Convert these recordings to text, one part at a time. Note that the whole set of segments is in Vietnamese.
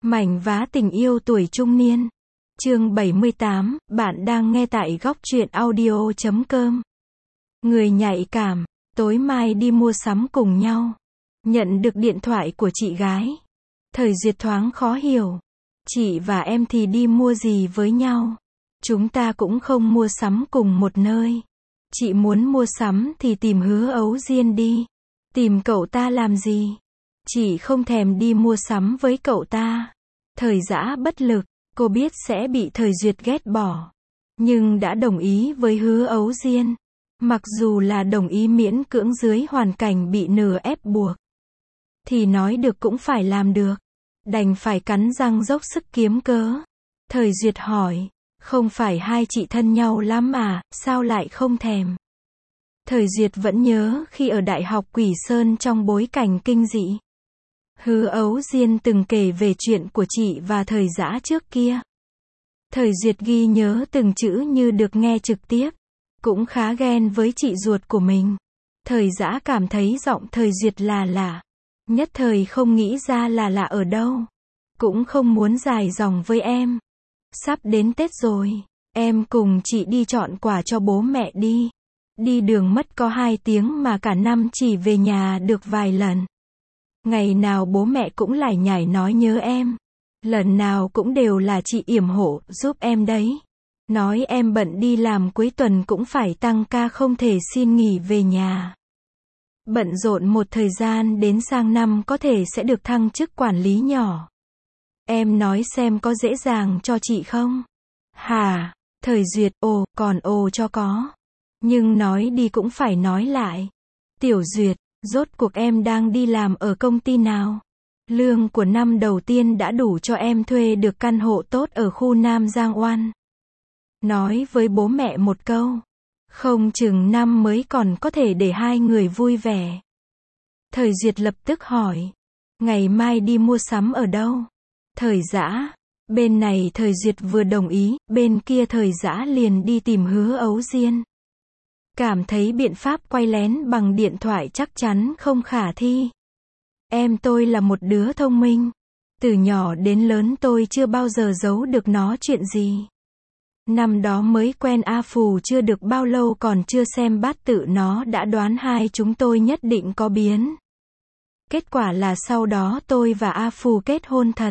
Mảnh vá tình yêu tuổi trung niên. Chương 78, bạn đang nghe tại góc truyện audio.com. Người nhạy cảm, tối mai đi mua sắm cùng nhau. Nhận được điện thoại của chị gái. Thời Duyệt thoáng khó hiểu. Chị và em thì đi mua gì với nhau? Chúng ta cũng không mua sắm cùng một nơi. Chị muốn mua sắm thì tìm Hứa Ấu Diên đi. Tìm cậu ta làm gì? Chị không thèm đi mua sắm với cậu ta. Thời Dã bất lực, cô biết sẽ bị Thời Duyệt ghét bỏ. Nhưng đã đồng ý với Hứa Ấu Diên. Mặc dù là đồng ý miễn cưỡng dưới hoàn cảnh bị nửa ép buộc. Thì nói được cũng phải làm được. Đành phải cắn răng dốc sức kiếm cớ. Thời Duyệt hỏi, không phải hai chị thân nhau lắm à, sao lại không thèm? Thời Duyệt vẫn nhớ khi ở Đại học Quỷ Sơn trong bối cảnh kinh dị. Hứa Ấu Diên từng kể về chuyện của chị và Thời Dã trước kia. Thời Duyệt ghi nhớ từng chữ như được nghe trực tiếp. Cũng khá ghen với chị ruột của mình. Thời Dã cảm thấy giọng Thời Duyệt là lạ. Nhất thời không nghĩ ra là lạ ở đâu. Cũng không muốn dài dòng với em. Sắp đến Tết rồi. Em cùng chị đi chọn quà cho bố mẹ đi. Đi đường mất có 2 tiếng mà cả năm chỉ về nhà được vài lần. Ngày nào bố mẹ cũng lải nhải nói nhớ em. Lần nào cũng đều là chị yểm hộ giúp em đấy. Nói em bận đi làm cuối tuần cũng phải tăng ca không thể xin nghỉ về nhà. Bận rộn một thời gian đến sang năm có thể sẽ được thăng chức quản lý nhỏ. Em nói xem có dễ dàng cho chị không? Hả? Thời Duyệt, còn cho có. Nhưng nói đi cũng phải nói lại. Tiểu Duyệt, rốt cuộc em đang đi làm ở công ty nào? Lương của năm đầu tiên đã đủ cho em thuê được căn hộ tốt ở khu Nam Giang Oan. Nói với bố mẹ một câu. Không chừng năm mới còn có thể để hai người vui vẻ. Thời Duyệt lập tức hỏi. Ngày mai đi mua sắm ở đâu? Thời Dã. Bên này Thời Duyệt vừa đồng ý, bên kia Thời Dã liền đi tìm Hứa Ấu Diên. Cảm thấy biện pháp quay lén bằng điện thoại chắc chắn không khả thi. Em tôi là một đứa thông minh. Từ nhỏ đến lớn tôi chưa bao giờ giấu được nó chuyện gì. Năm đó mới quen A Phù chưa được bao lâu còn chưa xem bát tự nó đã đoán hai chúng tôi nhất định có biến. Kết quả là sau đó tôi và A Phù kết hôn thật.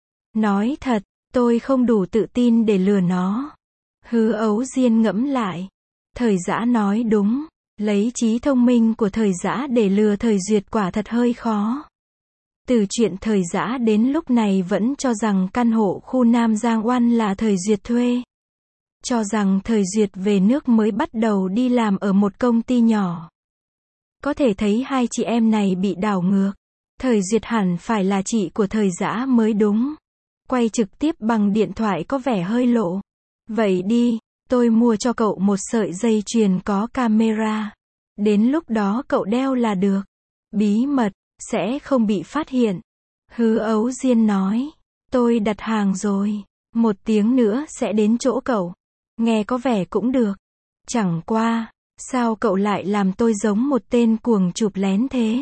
Nói thật, tôi không đủ tự tin để lừa nó. Hứa Ấu Diên ngẫm lại. Thời Dã nói đúng. Lấy trí thông minh của Thời Dã để lừa Thời Duyệt quả thật hơi khó. Từ chuyện Thời Dã đến lúc này vẫn cho rằng căn hộ khu Nam Giang Oan là Thời Duyệt thuê. Cho rằng Thời Duyệt về nước mới bắt đầu đi làm ở một công ty nhỏ. Có thể thấy hai chị em này bị đảo ngược. Thời Duyệt hẳn phải là chị của Thời Dã mới đúng. Quay trực tiếp bằng điện thoại có vẻ hơi lộ. Vậy đi, tôi mua cho cậu một sợi dây chuyền có camera. Đến lúc đó cậu đeo là được. Bí mật, sẽ không bị phát hiện. Hứa Ấu Diên nói. Tôi đặt hàng rồi. 1 tiếng nữa sẽ đến chỗ cậu. Nghe có vẻ cũng được. Chẳng qua, sao cậu lại làm tôi giống một tên cuồng chụp lén thế?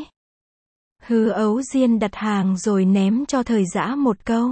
Hứa Ấu Diên đặt hàng rồi ném cho Thời Dã một câu.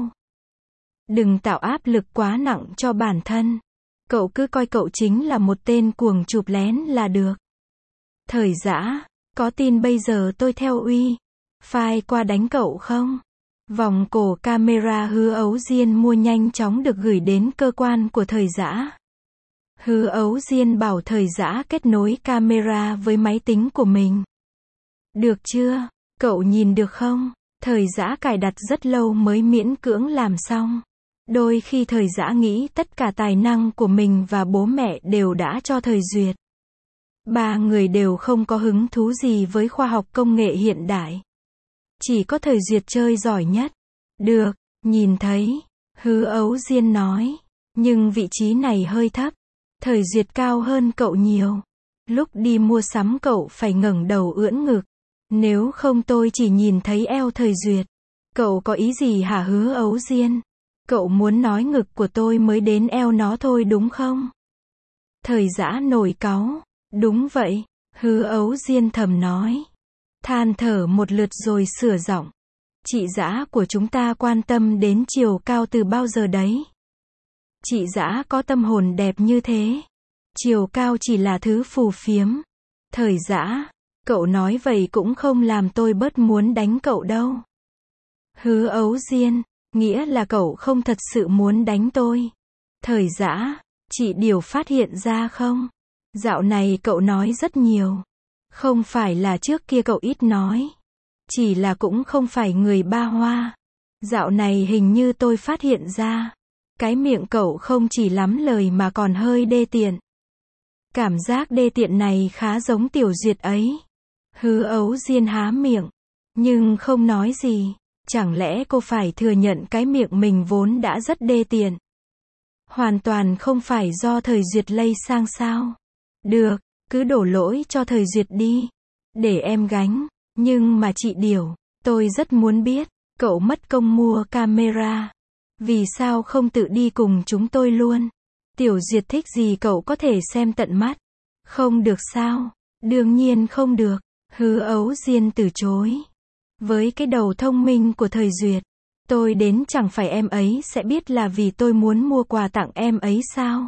Đừng tạo áp lực quá nặng cho bản thân. Cậu cứ coi cậu chính là một tên cuồng chụp lén là được. Thời Dã, có tin bây giờ tôi theo uy phai qua đánh cậu không? Vòng cổ camera Hứa Ấu Diên mua nhanh chóng được gửi đến cơ quan của Thời Dã. Hứa Ấu Diên bảo Thời Dã kết nối camera với máy tính của mình. Được chưa? Cậu nhìn được không? Thời Dã cài đặt rất lâu mới miễn cưỡng làm xong. Đôi khi Thời Dã nghĩ tất cả tài năng của mình và bố mẹ đều đã cho Thời Duyệt. 3 người đều không có hứng thú gì với khoa học công nghệ hiện đại. Chỉ có Thời Duyệt chơi giỏi nhất. Được, nhìn thấy. Hứa Ấu Diên nói. Nhưng vị trí này hơi thấp. Thời Duyệt cao hơn cậu nhiều. Lúc đi mua sắm cậu phải ngẩng đầu ưỡn ngực. Nếu không tôi chỉ nhìn thấy eo Thời Duyệt. Cậu có ý gì hả Hứa Ấu Diên? Cậu muốn nói ngực của tôi mới đến eo nó thôi đúng không? Thời Dã nổi cáu. Đúng vậy. Hứa Ấu Diên thầm nói. Than thở một lượt rồi sửa giọng. Chị Dã của chúng ta quan tâm đến chiều cao từ bao giờ đấy? Chị Dã có tâm hồn đẹp như thế. Chiều cao chỉ là thứ phù phiếm. Thời Dã, cậu nói vậy cũng không làm tôi bớt muốn đánh cậu đâu. Hứa Ấu Diên, nghĩa là cậu không thật sự muốn đánh tôi. Thời Dã, chị Điều phát hiện ra không? Dạo này cậu nói rất nhiều. Không phải là trước kia cậu ít nói. Chỉ là cũng không phải người ba hoa. Dạo này hình như tôi phát hiện ra. Cái miệng cậu không chỉ lắm lời mà còn hơi đê tiện. Cảm giác đê tiện này khá giống Tiểu Duyệt ấy. Hứa Ấu Diên há miệng. Nhưng không nói gì. Chẳng lẽ cô phải thừa nhận cái miệng mình vốn đã rất đê tiện? Hoàn toàn không phải do Thời Duyệt lây sang sao? Được, cứ đổ lỗi cho Thời Duyệt đi. Để em gánh. Nhưng mà chị Điều, tôi rất muốn biết, cậu mất công mua camera. Vì sao không tự đi cùng chúng tôi luôn? Tiểu Duyệt thích gì cậu có thể xem tận mắt. Không được sao? Đương nhiên không được. Hứa Ấu Diên từ chối. Với cái đầu thông minh của Thời Duyệt, tôi đến chẳng phải em ấy sẽ biết là vì tôi muốn mua quà tặng em ấy sao?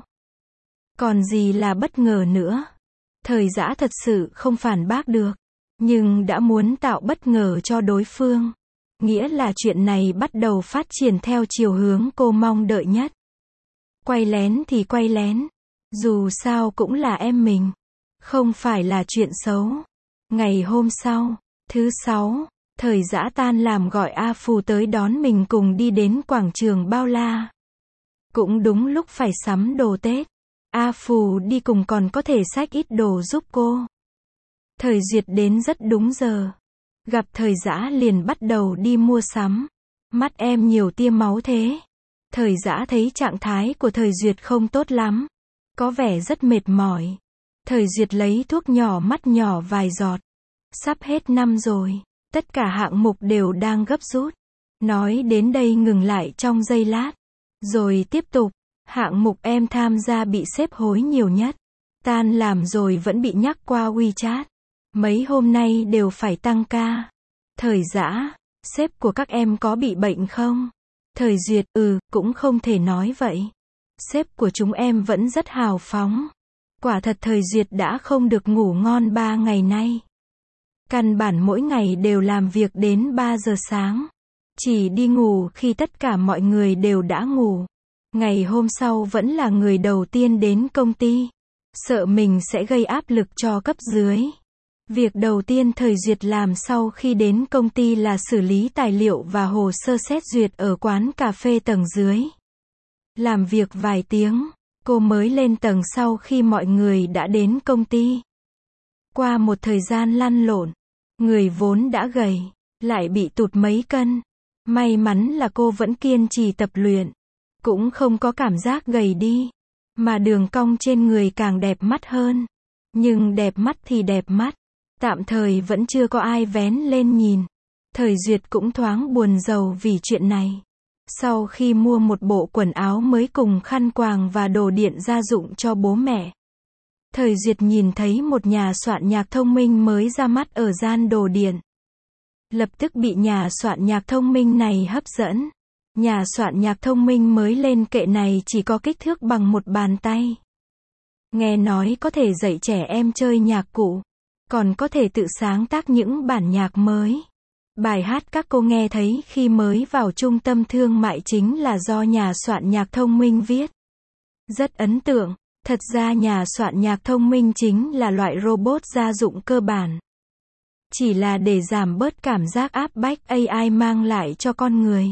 Còn gì là bất ngờ nữa? Thời Dã thật sự không phản bác được. Nhưng đã muốn tạo bất ngờ cho đối phương. Nghĩa là chuyện này bắt đầu phát triển theo chiều hướng cô mong đợi nhất. Quay lén thì quay lén. Dù sao cũng là em mình. Không phải là chuyện xấu. Ngày hôm sau, thứ Sáu, Thời Dã tan làm gọi A Phù tới đón mình cùng đi đến quảng trường Bao La. Cũng đúng lúc phải sắm đồ Tết. A Phù đi cùng còn có thể xách ít đồ giúp cô. Thời Duyệt đến rất đúng giờ. Gặp Thời Dã liền bắt đầu đi mua sắm. Mắt em nhiều tia máu thế. Thời Dã thấy trạng thái của Thời Duyệt không tốt lắm. Có vẻ rất mệt mỏi. Thời Duyệt lấy thuốc nhỏ mắt nhỏ vài giọt. Sắp hết năm rồi. Tất cả hạng mục đều đang gấp rút. Nói đến đây ngừng lại trong giây lát. Rồi tiếp tục. Hạng mục em tham gia bị sếp hối nhiều nhất. Tan làm rồi vẫn bị nhắc qua WeChat. Mấy hôm nay đều phải tăng ca. Thời Dã, sếp của các em có bị bệnh không? Thời Duyệt, cũng không thể nói vậy. Sếp của chúng em vẫn rất hào phóng. Quả thật Thời Duyệt đã không được ngủ ngon 3 ngày nay. Căn bản mỗi ngày đều làm việc đến 3 giờ sáng. Chỉ đi ngủ khi tất cả mọi người đều đã ngủ. Ngày hôm sau vẫn là người đầu tiên đến công ty. Sợ mình sẽ gây áp lực cho cấp dưới. Việc đầu tiên Thời Duyệt làm sau khi đến công ty là xử lý tài liệu và hồ sơ xét duyệt ở quán cà phê tầng dưới. Làm việc vài tiếng, cô mới lên tầng sau khi mọi người đã đến công ty. Qua một thời gian lăn lộn, người vốn đã gầy, lại bị tụt mấy cân. May mắn là cô vẫn kiên trì tập luyện. Cũng không có cảm giác gầy đi. Mà đường cong trên người càng đẹp mắt hơn. Nhưng đẹp mắt thì đẹp mắt. Tạm thời vẫn chưa có ai vén lên nhìn. Thời Duyệt cũng thoáng buồn rầu vì chuyện này. Sau khi mua một bộ quần áo mới cùng khăn quàng và đồ điện gia dụng cho bố mẹ, Thời Duyệt nhìn thấy một nhà soạn nhạc thông minh mới ra mắt ở gian đồ điện. Lập tức bị nhà soạn nhạc thông minh này hấp dẫn. Nhà soạn nhạc thông minh mới lên kệ này chỉ có kích thước bằng một bàn tay. Nghe nói có thể dạy trẻ em chơi nhạc cụ. Còn có thể tự sáng tác những bản nhạc mới. Bài hát các cô nghe thấy khi mới vào trung tâm thương mại chính là do nhà soạn nhạc thông minh viết. Rất ấn tượng. Thật ra nhà soạn nhạc thông minh chính là loại robot gia dụng cơ bản. Chỉ là để giảm bớt cảm giác áp bách AI mang lại cho con người.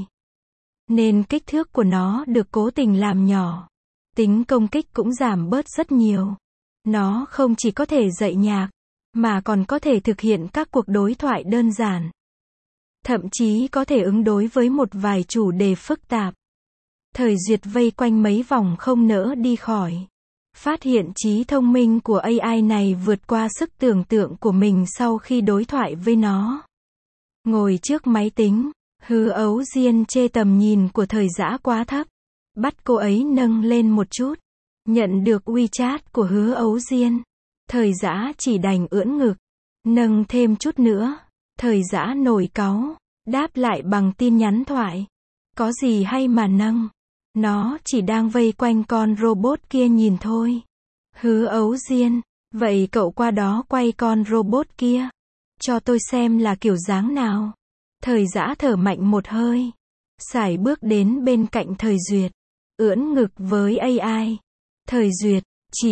Nên kích thước của nó được cố tình làm nhỏ. Tính công kích cũng giảm bớt rất nhiều. Nó không chỉ có thể dạy nhạc, mà còn có thể thực hiện các cuộc đối thoại đơn giản. Thậm chí có thể ứng đối với một vài chủ đề phức tạp. Thời Duyệt vây quanh mấy vòng không nỡ đi khỏi. Phát hiện trí thông minh của AI này vượt qua sức tưởng tượng của mình sau khi đối thoại với nó. Ngồi trước máy tính, Hứa Ấu Diên chê tầm nhìn của Thời Dã quá thấp. Bắt cô ấy nâng lên một chút. Nhận được WeChat của Hứa Ấu Diên. Thời Dã chỉ đành ưỡn ngực. Nâng thêm chút nữa. Thời Dã nổi cáu. Đáp lại bằng tin nhắn thoại. Có gì hay mà nâng. Nó chỉ đang vây quanh con robot kia nhìn thôi. Hứa Ấu Diên. Vậy cậu qua đó quay con robot kia. Cho tôi xem là kiểu dáng nào. Thời Dã thở mạnh một hơi. Sải bước đến bên cạnh Thời Duyệt. Ưỡn ngực với AI. Thời Duyệt.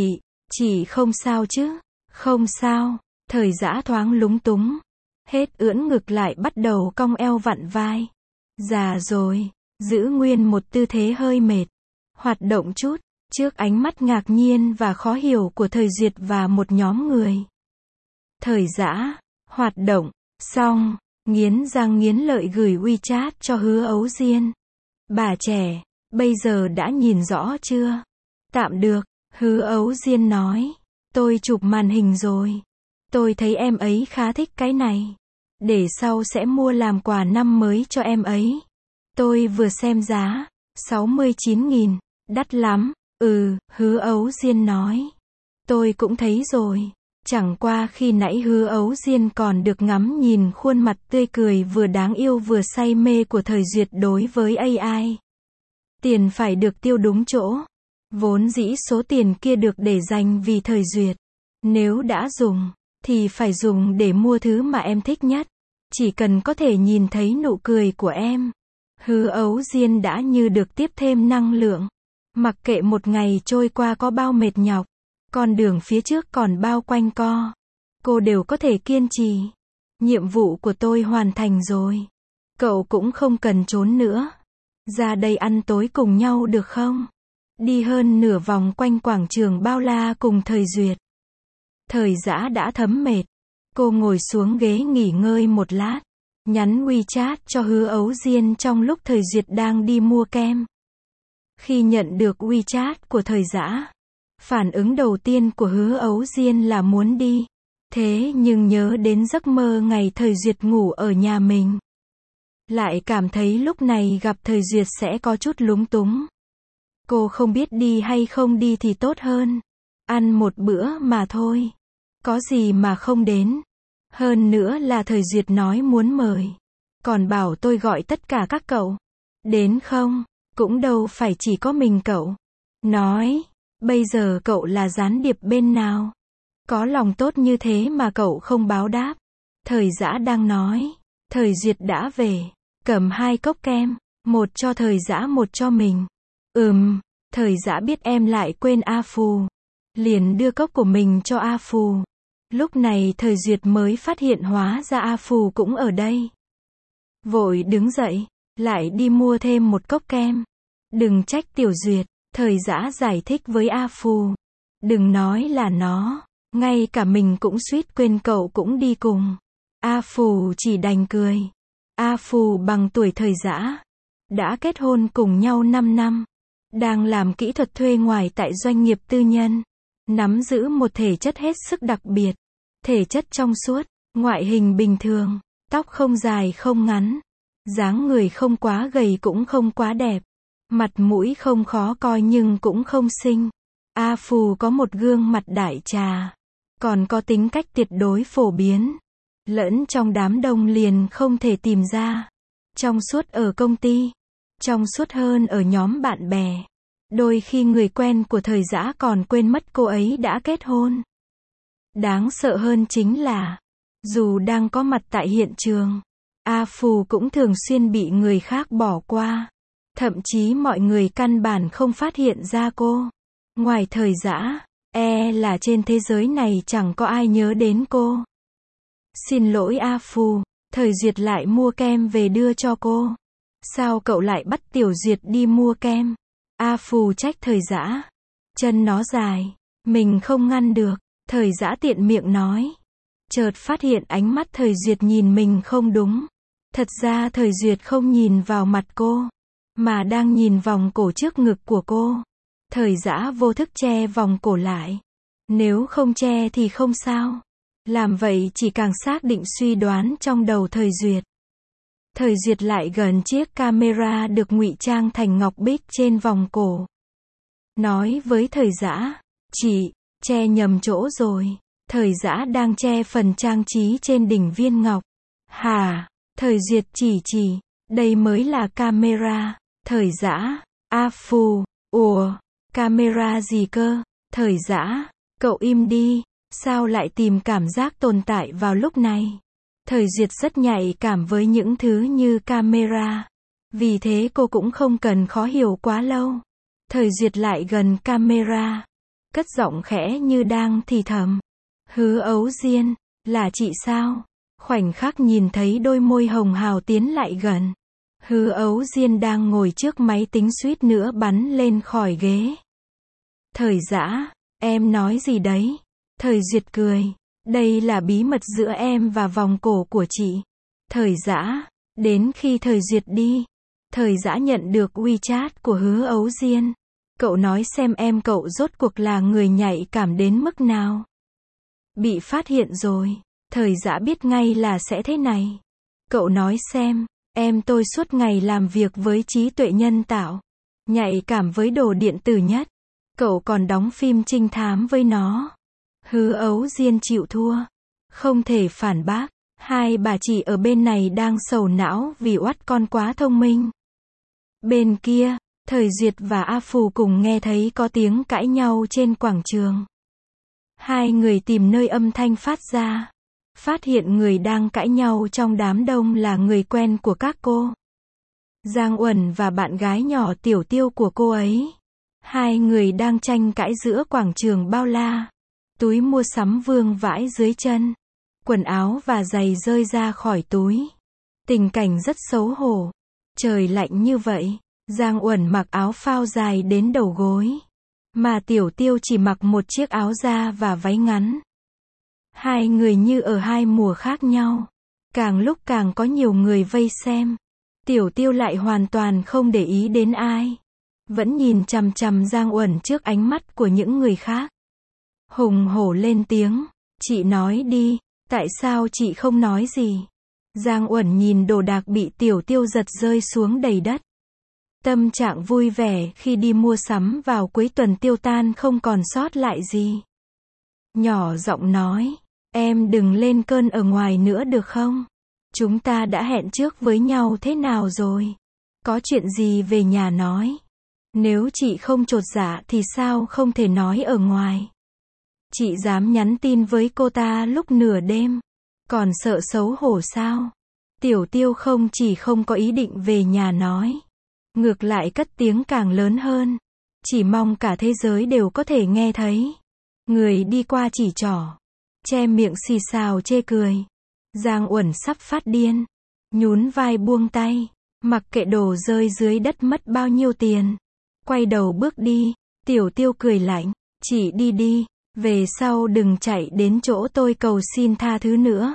Chị không sao chứ? Không sao. Thời Dã thoáng lúng túng. Hết ưỡn ngực lại bắt đầu cong eo vặn vai. Già rồi. Giữ nguyên một tư thế hơi mệt. Hoạt động chút. Trước ánh mắt ngạc nhiên và khó hiểu của Thời Duyệt và một nhóm người. Thời Dã. Hoạt động. Xong. Nghiến răng nghiến lợi gửi WeChat cho Hứa Ấu Diên. Bà trẻ. Bây giờ đã nhìn rõ chưa? Tạm được. Hứa Ấu Diên nói. Tôi chụp màn hình rồi. Tôi thấy em ấy khá thích cái này. Để sau sẽ mua làm quà năm mới cho em ấy. Tôi vừa xem giá. 69.000. Đắt lắm. Hứa Ấu Diên nói. Tôi cũng thấy rồi. Chẳng qua khi nãy Hứa Ấu Diên còn được ngắm nhìn khuôn mặt tươi cười vừa đáng yêu vừa say mê của Thời Duyệt đối với AI. Tiền phải được tiêu đúng chỗ. Vốn dĩ số tiền kia được để dành vì Thời Duyệt. Nếu đã dùng, thì phải dùng để mua thứ mà em thích nhất. Chỉ cần có thể nhìn thấy nụ cười của em. Hứa Ấu Diên đã như được tiếp thêm năng lượng. Mặc kệ một ngày trôi qua có bao mệt nhọc, con đường phía trước còn bao quanh co, cô đều có thể kiên trì. Nhiệm vụ của tôi hoàn thành rồi. Cậu cũng không cần trốn nữa. Ra đây ăn tối cùng nhau được không? Đi hơn nửa vòng quanh quảng trường bao la cùng Thời Duyệt. Thời Dã đã thấm mệt. Cô ngồi xuống ghế nghỉ ngơi một lát. Nhắn WeChat cho Hứa Ấu Diên trong lúc Thời Duyệt đang đi mua kem. Khi nhận được WeChat của Thời Dã, phản ứng đầu tiên của Hứa Ấu Diên là muốn đi. Thế nhưng nhớ đến giấc mơ ngày Thời Duyệt ngủ ở nhà mình. Lại cảm thấy lúc này gặp Thời Duyệt sẽ có chút lúng túng. Cô không biết đi hay không đi thì tốt hơn. Ăn một bữa mà thôi. Có gì mà không đến. Hơn nữa là Thời Duyệt nói muốn mời. Còn bảo tôi gọi tất cả các cậu. Đến không? Cũng đâu phải chỉ có mình cậu. Nói, bây giờ cậu là gián điệp bên nào? Có lòng tốt như thế mà cậu không báo đáp. Thời Dã đang nói. Thời Duyệt đã về. Cầm 2 cốc kem. Một cho Thời Dã một cho mình. Thời Dã biết em lại quên A Phù. Liền đưa cốc của mình cho A Phù. Lúc này Thời Duyệt mới phát hiện hóa ra A Phù cũng ở đây. Vội đứng dậy. Lại đi mua thêm một cốc kem. Đừng trách Tiểu Duyệt. Thời Dã giải thích với A Phù. Đừng nói là nó. Ngay cả mình cũng suýt quên cậu cũng đi cùng. A Phù chỉ đành cười. A Phù bằng tuổi Thời Dã. Đã kết hôn cùng nhau 5 năm. Đang làm kỹ thuật thuê ngoài tại doanh nghiệp tư nhân. Nắm giữ một thể chất hết sức đặc biệt. Thể chất trong suốt, ngoại hình bình thường, tóc không dài không ngắn. Dáng người không quá gầy cũng không quá đẹp. Mặt mũi không khó coi nhưng cũng không xinh. A Phù có một gương mặt đại trà. Còn có tính cách tuyệt đối phổ biến. Lẫn trong đám đông liền không thể tìm ra. Trong suốt ở công ty. Trong suốt hơn ở nhóm bạn bè. Đôi khi người quen của Thời Dã còn quên mất cô ấy đã kết hôn. Đáng sợ hơn chính là, dù đang có mặt tại hiện trường, A Phù cũng thường xuyên bị người khác bỏ qua. Thậm chí mọi người căn bản không phát hiện ra cô. Ngoài Thời Dã, là trên thế giới này chẳng có ai nhớ đến cô. Xin lỗi A Phù, Thời Duyệt lại mua kem về đưa cho cô. Sao cậu lại bắt Tiểu Duyệt đi mua kem? A Phù trách Thời Dã. Chân nó dài, mình không ngăn được. Thời Dã tiện miệng nói. Chợt phát hiện ánh mắt Thời Duyệt nhìn mình không đúng. Thật ra Thời Duyệt không nhìn vào mặt cô, mà đang nhìn vòng cổ trước ngực của cô. Thời Dã vô thức che vòng cổ lại. Nếu không che thì không sao. Làm vậy chỉ càng xác định suy đoán trong đầu Thời Duyệt. Thời Duyệt lại gần chiếc camera được ngụy trang thành ngọc bích trên vòng cổ. Nói với Thời Dã, chị, che nhầm chỗ rồi. Thời Dã đang che phần trang trí trên đỉnh viên ngọc. Hả? Thời Duyệt chỉ, đây mới là camera. Thời Dã, a phù, ủa, camera gì cơ? Thời Dã, cậu im đi, sao lại tìm cảm giác tồn tại vào lúc này? Thời Duyệt rất nhạy cảm với những thứ như camera. Vì thế cô cũng không cần khó hiểu quá lâu. Thời Duyệt lại gần camera, cất giọng khẽ như đang thì thầm. Hứa Ấu Diên, là chị sao? Khoảnh khắc nhìn thấy đôi môi hồng hào tiến lại gần. Hứa Ấu Diên đang ngồi trước máy tính suýt nữa bắn lên khỏi ghế. Thời Dã, em nói gì đấy? Thời Duyệt cười. Đây là bí mật giữa em và vòng cổ của chị. Thời Dã, đến khi Thời Duyệt đi, Thời Dã nhận được WeChat của Hứa Ấu Diên. Cậu nói xem em cậu rốt cuộc là người nhạy cảm đến mức nào. Bị phát hiện rồi. Thời Dã biết ngay là sẽ thế này. Cậu nói xem, em tôi suốt ngày làm việc với trí tuệ nhân tạo. Nhạy cảm với đồ điện tử nhất. Cậu còn đóng phim trinh thám với nó. Hứa Ấu Diên chịu thua. Không thể phản bác. Hai bà chị ở bên này đang sầu não vì oắt con quá thông minh. Bên kia, Thời Duyệt và A Phù cùng nghe thấy có tiếng cãi nhau trên quảng trường. Hai người tìm nơi âm thanh phát ra. Phát hiện người đang cãi nhau trong đám đông là người quen của các cô. Giang Uẩn và bạn gái nhỏ Tiểu Tiêu của cô ấy. Hai người đang tranh cãi giữa quảng trường bao la. Túi mua sắm vương vãi dưới chân. Quần áo và giày rơi ra khỏi túi. Tình cảnh rất xấu hổ. Trời lạnh như vậy. Giang Uẩn mặc áo phao dài đến đầu gối. Mà Tiểu Tiêu chỉ mặc một chiếc áo da và váy ngắn. Hai người như ở hai mùa khác nhau. Càng lúc càng có nhiều người vây xem. Tiểu Tiêu lại hoàn toàn không để ý đến ai. Vẫn nhìn chằm chằm Giang Uẩn trước ánh mắt của những người khác. Hùng hổ lên tiếng. Chị nói đi, tại sao chị không nói gì? Giang Uẩn nhìn đồ đạc bị Tiểu Tiêu giật rơi xuống đầy đất. Tâm trạng vui vẻ khi đi mua sắm vào cuối tuần tiêu tan không còn sót lại gì. Nhỏ giọng nói, em đừng lên cơn ở ngoài nữa được không? Chúng ta đã hẹn trước với nhau thế nào rồi? Có chuyện gì về nhà nói. Nếu chị không chột dạ thì sao không thể nói ở ngoài? Chị dám nhắn tin với cô ta lúc nửa đêm. Còn sợ xấu hổ sao? Tiểu Tiêu không có ý định về nhà nói. Ngược lại cất tiếng càng lớn hơn. Chỉ mong cả thế giới đều có thể nghe thấy. Người đi qua chỉ trỏ. Che miệng xì xào chê cười. Giang Uẩn sắp phát điên. Nhún vai buông tay. Mặc kệ đồ rơi dưới đất mất bao nhiêu tiền. Quay đầu bước đi. Tiểu Tiêu cười lạnh. Chị đi đi. Về sau đừng chạy đến chỗ tôi cầu xin tha thứ nữa.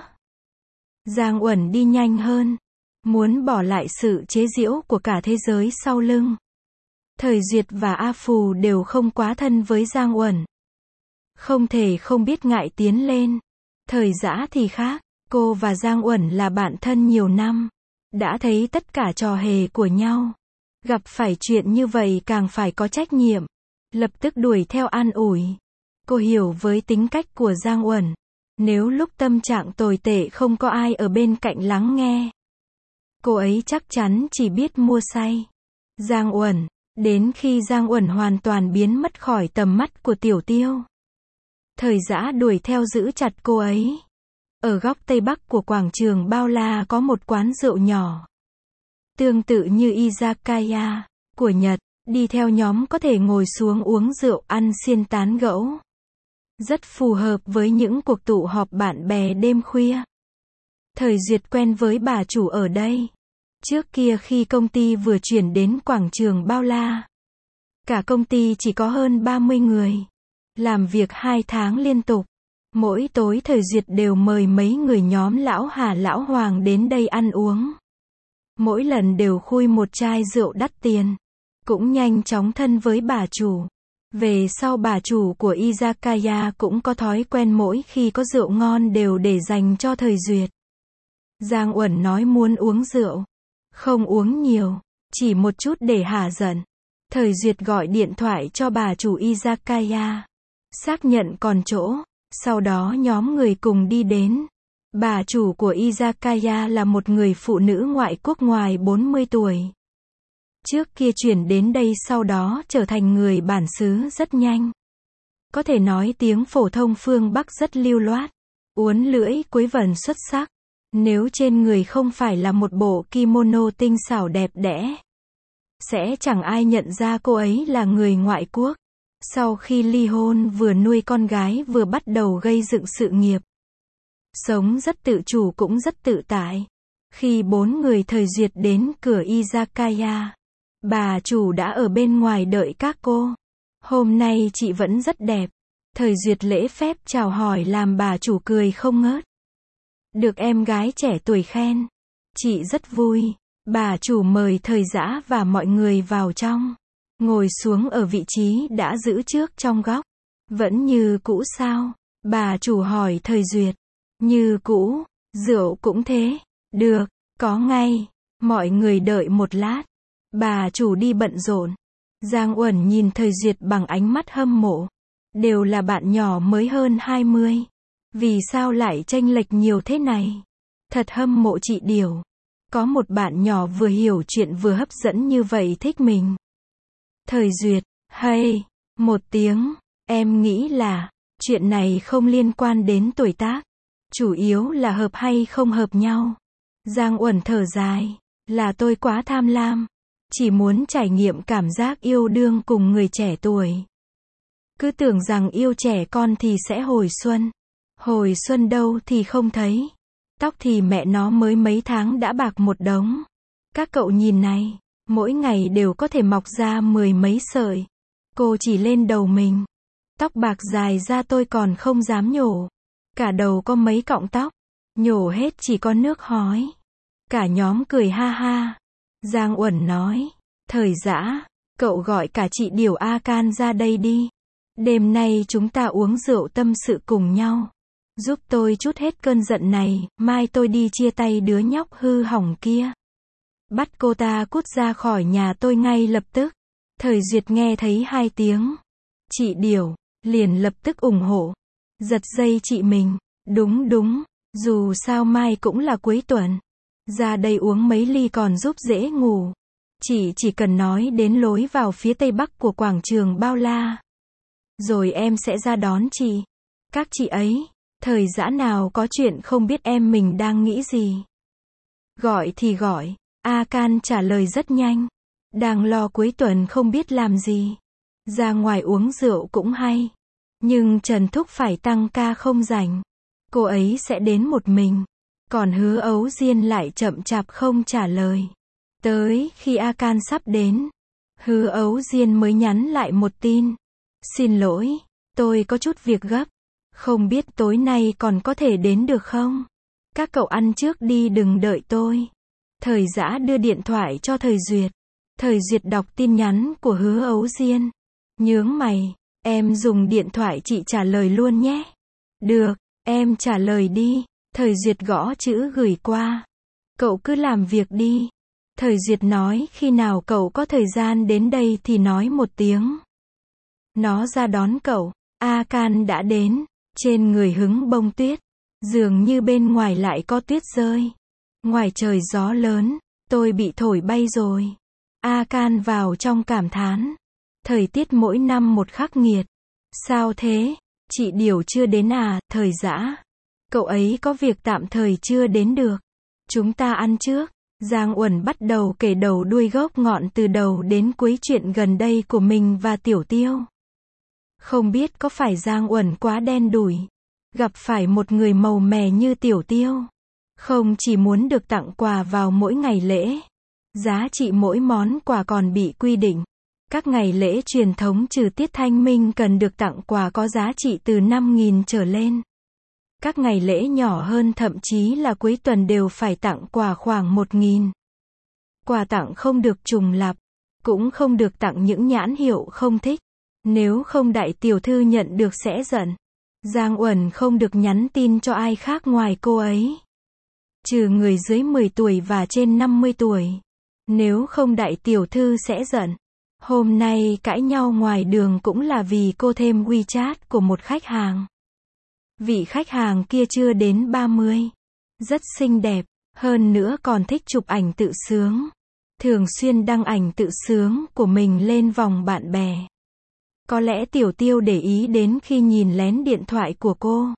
Giang Uẩn đi nhanh hơn. Muốn bỏ lại sự chế giễu của cả thế giới sau lưng. Thời Duyệt và A Phù đều không quá thân với Giang Uẩn. Không thể không biết ngại tiến lên. Thời Dã thì khác. Cô và Giang Uẩn là bạn thân nhiều năm. Đã thấy tất cả trò hề của nhau. Gặp phải chuyện như vậy càng phải có trách nhiệm. Lập tức đuổi theo an ủi. Cô hiểu với tính cách của Giang Uẩn. Nếu lúc tâm trạng tồi tệ không có ai ở bên cạnh lắng nghe. Cô ấy chắc chắn chỉ biết mua say. Giang Uẩn. Đến khi Giang Uẩn hoàn toàn biến mất khỏi tầm mắt của Tiểu Tiêu. Thời Dã đuổi theo giữ chặt cô ấy. Ở góc tây bắc của quảng trường bao la có một quán rượu nhỏ. Tương tự như Izakaya của Nhật. Đi theo nhóm có thể ngồi xuống uống rượu ăn xiên tán gẫu. Rất phù hợp với những cuộc tụ họp bạn bè đêm khuya. Thời Duyệt quen với bà chủ ở đây. Trước kia khi công ty vừa chuyển đến quảng trường bao la. Cả công ty chỉ có hơn 30 người. Làm việc 2 tháng liên tục. Mỗi tối Thời Duyệt đều mời mấy người nhóm lão Hà lão Hoàng đến đây ăn uống. Mỗi lần đều khui một chai rượu đắt tiền. Cũng nhanh chóng thân với bà chủ. Về sau bà chủ của Izakaya cũng có thói quen mỗi khi có rượu ngon đều để dành cho Thời Duyệt. Giang Uẩn nói muốn uống rượu. Không uống nhiều, chỉ một chút để hả giận. Thời Duyệt gọi điện thoại cho bà chủ Izakaya. Xác nhận còn chỗ, sau đó nhóm người cùng đi đến. Bà chủ của izakaya là một người phụ nữ ngoại quốc ngoài 40 tuổi. Trước kia chuyển đến đây sau đó trở thành người bản xứ rất nhanh. Có thể nói tiếng phổ thông phương Bắc rất lưu loát. Uốn lưỡi cuối vần xuất sắc. Nếu trên người không phải là một bộ kimono tinh xảo đẹp đẽ, sẽ chẳng ai nhận ra cô ấy là người ngoại quốc. Sau khi ly hôn vừa nuôi con gái vừa bắt đầu gây dựng sự nghiệp. Sống rất tự chủ cũng rất tự tại. Khi 4 người thời duyệt đến cửa izakaya, bà chủ đã ở bên ngoài đợi các cô. Hôm nay chị vẫn rất đẹp. Thời duyệt lễ phép chào hỏi làm bà chủ cười không ngớt. Được em gái trẻ tuổi khen. Chị rất vui. Bà chủ mời Thời Dã và mọi người vào trong. Ngồi xuống ở vị trí đã giữ trước trong góc. Vẫn như cũ sao? Bà chủ hỏi Thời Duyệt. Như cũ, rượu cũng thế. Được, có ngay. Mọi người đợi một lát. Bà chủ đi bận rộn. Giang Uẩn nhìn Thời Duyệt bằng ánh mắt hâm mộ. Đều là bạn nhỏ mới hơn 20. Vì sao lại chênh lệch nhiều thế này? Thật hâm mộ chị Điều. Có một bạn nhỏ vừa hiểu chuyện vừa hấp dẫn như vậy thích mình. Thời Duyệt, hay, một tiếng, em nghĩ là, chuyện này không liên quan đến tuổi tác. Chủ yếu là hợp hay không hợp nhau. Giang Uẩn thở dài, là tôi quá tham lam. Chỉ muốn trải nghiệm cảm giác yêu đương cùng người trẻ tuổi. Cứ tưởng rằng yêu trẻ con thì sẽ hồi xuân. Hồi xuân đâu thì không thấy. Tóc thì mẹ nó mới mấy tháng đã bạc một đống. Các cậu nhìn này, mỗi ngày đều có thể mọc ra 10 mấy sợi. Cô chỉ lên đầu mình. Tóc bạc dài ra tôi còn không dám nhổ. Cả đầu có mấy cọng tóc. Nhổ hết chỉ có nước hói. Cả nhóm cười ha ha. Giang Uẩn nói. Thời Dã, cậu gọi cả chị Điều A Can ra đây đi. Đêm nay chúng ta uống rượu tâm sự cùng nhau. Giúp tôi chút hết cơn giận này, mai tôi đi chia tay đứa nhóc hư hỏng kia. Bắt cô ta cút ra khỏi nhà tôi ngay lập tức. Thời Duyệt nghe thấy 2 tiếng. Chị Điều, liền lập tức ủng hộ. Giật dây chị mình. Đúng đúng, dù sao mai cũng là cuối tuần. Ra đây uống mấy ly còn giúp dễ ngủ. Chị chỉ cần nói đến lối vào phía tây bắc của quảng trường Bao La. Rồi em sẽ ra đón chị. Các chị ấy, Thời Dã nào có chuyện không biết em mình đang nghĩ gì. Gọi thì gọi, A Can trả lời rất nhanh. Đang lo cuối tuần không biết làm gì. Ra ngoài uống rượu cũng hay. Nhưng Trần Thúc phải tăng ca không rảnh. Cô ấy sẽ đến một mình. Còn Hứa Ấu Diên lại chậm chạp không trả lời. Tới khi A Can sắp đến, Hứa Ấu Diên mới nhắn lại một tin. Xin lỗi, tôi có chút việc gấp. Không biết tối nay còn có thể đến được không? Các cậu ăn trước đi đừng đợi tôi. Thời Dã đưa điện thoại cho Thời Duyệt. Thời Duyệt đọc tin nhắn của Hứa Ấu Diên. Nhướng mày, em dùng điện thoại chị trả lời luôn nhé. Được, em trả lời đi. Thời Duyệt gõ chữ gửi qua. Cậu cứ làm việc đi. Thời Duyệt nói khi nào cậu có thời gian đến đây thì nói một tiếng. Nó ra đón cậu. A Can đã đến. Trên người hứng bông tuyết. Dường như bên ngoài lại có tuyết rơi. Ngoài trời gió lớn. Tôi bị thổi bay rồi. A Can vào trong cảm thán. Thời tiết mỗi năm một khắc nghiệt. Sao thế? Chị Điều chưa đến à? Thời Dã. Cậu ấy có việc tạm thời chưa đến được. Chúng ta ăn trước. Giang Uẩn bắt đầu kể đầu đuôi gốc ngọn từ đầu đến cuối chuyện gần đây của mình và Tiểu Tiêu. Không biết có phải Giang Uẩn quá đen đủi. Gặp phải một người màu mè như Tiểu Tiêu. Không chỉ muốn được tặng quà vào mỗi ngày lễ. Giá trị mỗi món quà còn bị quy định. Các ngày lễ truyền thống trừ tiết Thanh Minh cần được tặng quà có giá trị từ 5.000 trở lên. Các ngày lễ nhỏ hơn thậm chí là cuối tuần đều phải tặng quà khoảng 1.000. Quà tặng không được trùng lặp, cũng không được tặng những nhãn hiệu không thích. Nếu không đại tiểu thư nhận được sẽ giận. Giang Uẩn không được nhắn tin cho ai khác ngoài cô ấy. Trừ người dưới 10 tuổi và trên 50 tuổi. Nếu không đại tiểu thư sẽ giận. Hôm nay cãi nhau ngoài đường cũng là vì cô thêm WeChat của một khách hàng. Vị khách hàng kia chưa đến 30. Rất xinh đẹp, hơn nữa còn thích chụp ảnh tự sướng. Thường xuyên đăng ảnh tự sướng của mình lên vòng bạn bè. Có lẽ Tiểu Tiêu để ý đến khi nhìn lén điện thoại của cô.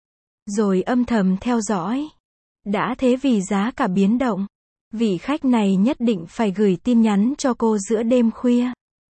Rồi âm thầm theo dõi. Đã thế vì giá cả biến động, vị khách này nhất định phải gửi tin nhắn cho cô giữa đêm khuya.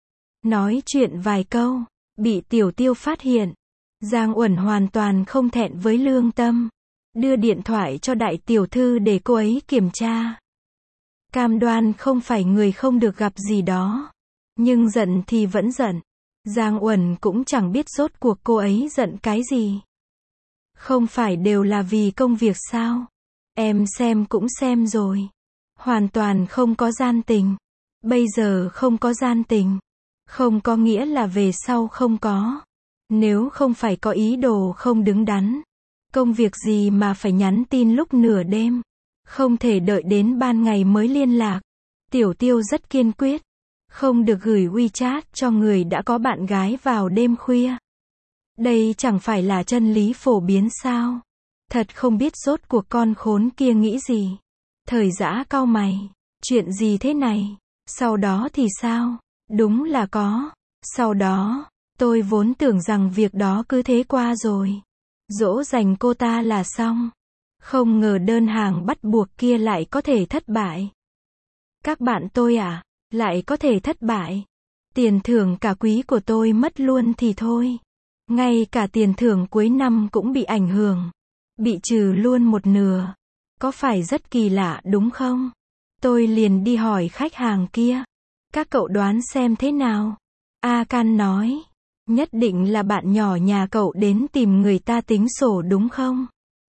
Nói chuyện vài câu, bị Tiểu Tiêu phát hiện. Giang Uẩn hoàn toàn không thẹn với lương tâm. Đưa điện thoại cho đại tiểu thư để cô ấy kiểm tra. Cam đoan không phải người không được gặp gì đó. Nhưng giận thì vẫn giận. Giang Uẩn cũng chẳng biết rốt cuộc cô ấy giận cái gì. Không phải đều là vì công việc sao? Em xem cũng xem rồi. Hoàn toàn không có gian tình. Bây giờ không có gian tình. Không có nghĩa là về sau không có. Nếu không phải có ý đồ không đứng đắn. Công việc gì mà phải nhắn tin lúc nửa đêm. Không thể đợi đến ban ngày mới liên lạc. Tiểu Tiêu rất kiên quyết. Không được gửi WeChat cho người đã có bạn gái vào đêm khuya. Đây chẳng phải là chân lý phổ biến sao? Thật không biết rốt cuộc con khốn kia nghĩ gì. Thời Dã cau mày. Chuyện gì thế này? Sau đó thì sao? Đúng là có. Sau đó, tôi vốn tưởng rằng việc đó cứ thế qua rồi. Dỗ dành cô ta là xong. Không ngờ đơn hàng bắt buộc kia lại có thể thất bại. Các bạn tôi à, lại có thể thất bại. Tiền thưởng cả quý của tôi mất luôn thì thôi. Ngay cả tiền thưởng cuối năm cũng bị ảnh hưởng. Bị trừ luôn một nửa. Có phải rất kỳ lạ đúng không? Tôi liền đi hỏi khách hàng kia. Các cậu đoán xem thế nào? A Can nói. Nhất định là bạn nhỏ nhà cậu đến tìm người ta tính sổ đúng không?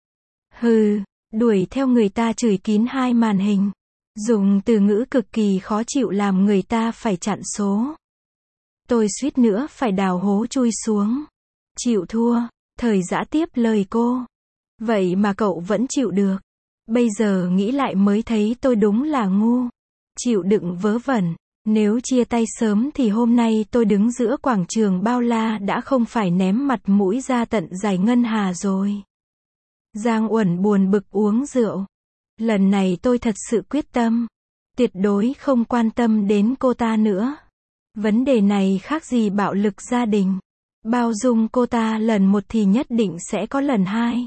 Hừ, đuổi theo người ta chửi kín hai màn hình. Dùng từ ngữ cực kỳ khó chịu làm người ta phải chặn số. Tôi suýt nữa phải đào hố chui xuống. Chịu thua, Thời Dã tiếp lời cô. Vậy mà cậu vẫn chịu được. Bây giờ nghĩ lại mới thấy tôi đúng là ngu. Chịu đựng vớ vẩn. Nếu chia tay sớm thì hôm nay tôi đứng giữa quảng trường bao la đã không phải ném mặt mũi ra tận Giải Ngân Hà rồi. Giang Uẩn buồn bực uống rượu. Lần này tôi thật sự quyết tâm. Tuyệt đối không quan tâm đến cô ta nữa. Vấn đề này khác gì bạo lực gia đình. Bao dung cô ta lần một thì nhất định sẽ có lần hai.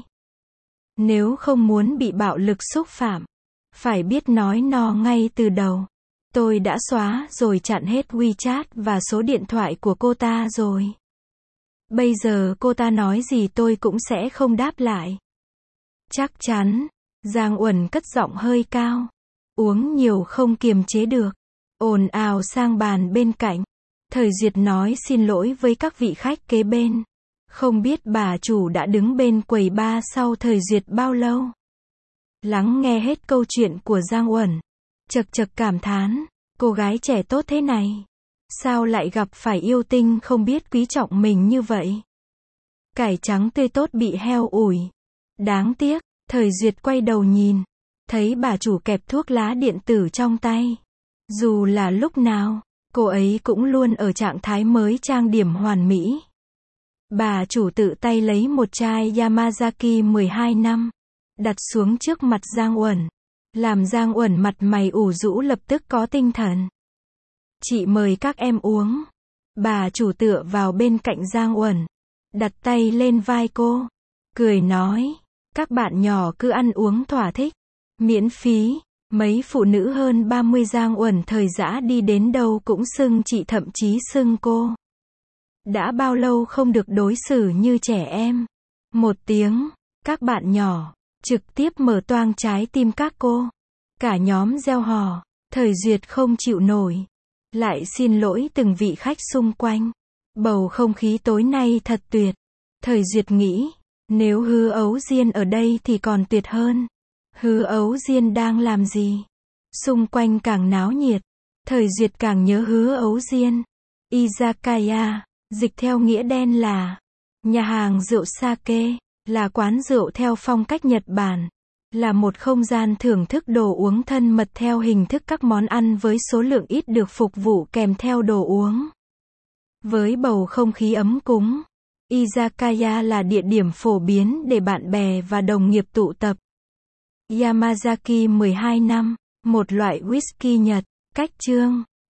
Nếu không muốn bị bạo lực xúc phạm, phải biết nói no ngay từ đầu. Tôi đã xóa rồi chặn hết WeChat và số điện thoại của cô ta rồi. Bây giờ cô ta nói gì tôi cũng sẽ không đáp lại. Chắc chắn. Giang Uẩn cất giọng hơi cao. Uống nhiều không kiềm chế được. Ồn ào sang bàn bên cạnh. Thời Duyệt nói xin lỗi với các vị khách kế bên. Không biết bà chủ đã đứng bên quầy bar sau Thời Duyệt bao lâu. Lắng nghe hết câu chuyện của Giang Uẩn. Chật chật cảm thán. Cô gái trẻ tốt thế này. Sao lại gặp phải yêu tinh không biết quý trọng mình như vậy. Cải trắng tươi tốt bị heo ủi. Đáng tiếc. Thời Duyệt quay đầu nhìn. Thấy bà chủ kẹp thuốc lá điện tử trong tay. Dù là lúc nào, cô ấy cũng luôn ở trạng thái mới trang điểm hoàn mỹ. Bà chủ tự tay lấy một chai Yamazaki 12 năm. Đặt xuống trước mặt Giang Uẩn. Làm Giang Uẩn mặt mày ủ rũ lập tức có tinh thần. Chị mời các em uống. Bà chủ tựa vào bên cạnh Giang Uẩn. Đặt tay lên vai cô. Cười nói. Các bạn nhỏ cứ ăn uống thỏa thích. Miễn phí. Mấy phụ nữ hơn 30 Giang Uẩn Thời Dã đi đến đâu cũng xưng chị thậm chí xưng cô. Đã bao lâu không được đối xử như trẻ em. Một tiếng. Các bạn nhỏ. Trực tiếp mở toang trái tim các cô. Cả nhóm reo hò. Thời Duyệt không chịu nổi. Lại xin lỗi từng vị khách xung quanh. Bầu không khí tối nay thật tuyệt. Thời Duyệt nghĩ. Nếu Hứa Ấu Diên ở đây thì còn tuyệt hơn. Hứa Ấu Diên đang làm gì? Xung quanh càng náo nhiệt. Thời Duyệt càng nhớ Hứa Ấu Diên. Izakaya, dịch theo nghĩa đen là nhà hàng rượu sake, là quán rượu theo phong cách Nhật Bản. Là một không gian thưởng thức đồ uống thân mật theo hình thức các món ăn với số lượng ít được phục vụ kèm theo đồ uống. Với bầu không khí ấm cúng, Izakaya là địa điểm phổ biến để bạn bè và đồng nghiệp tụ tập. Yamazaki 12 năm, một loại whisky Nhật. Cách chương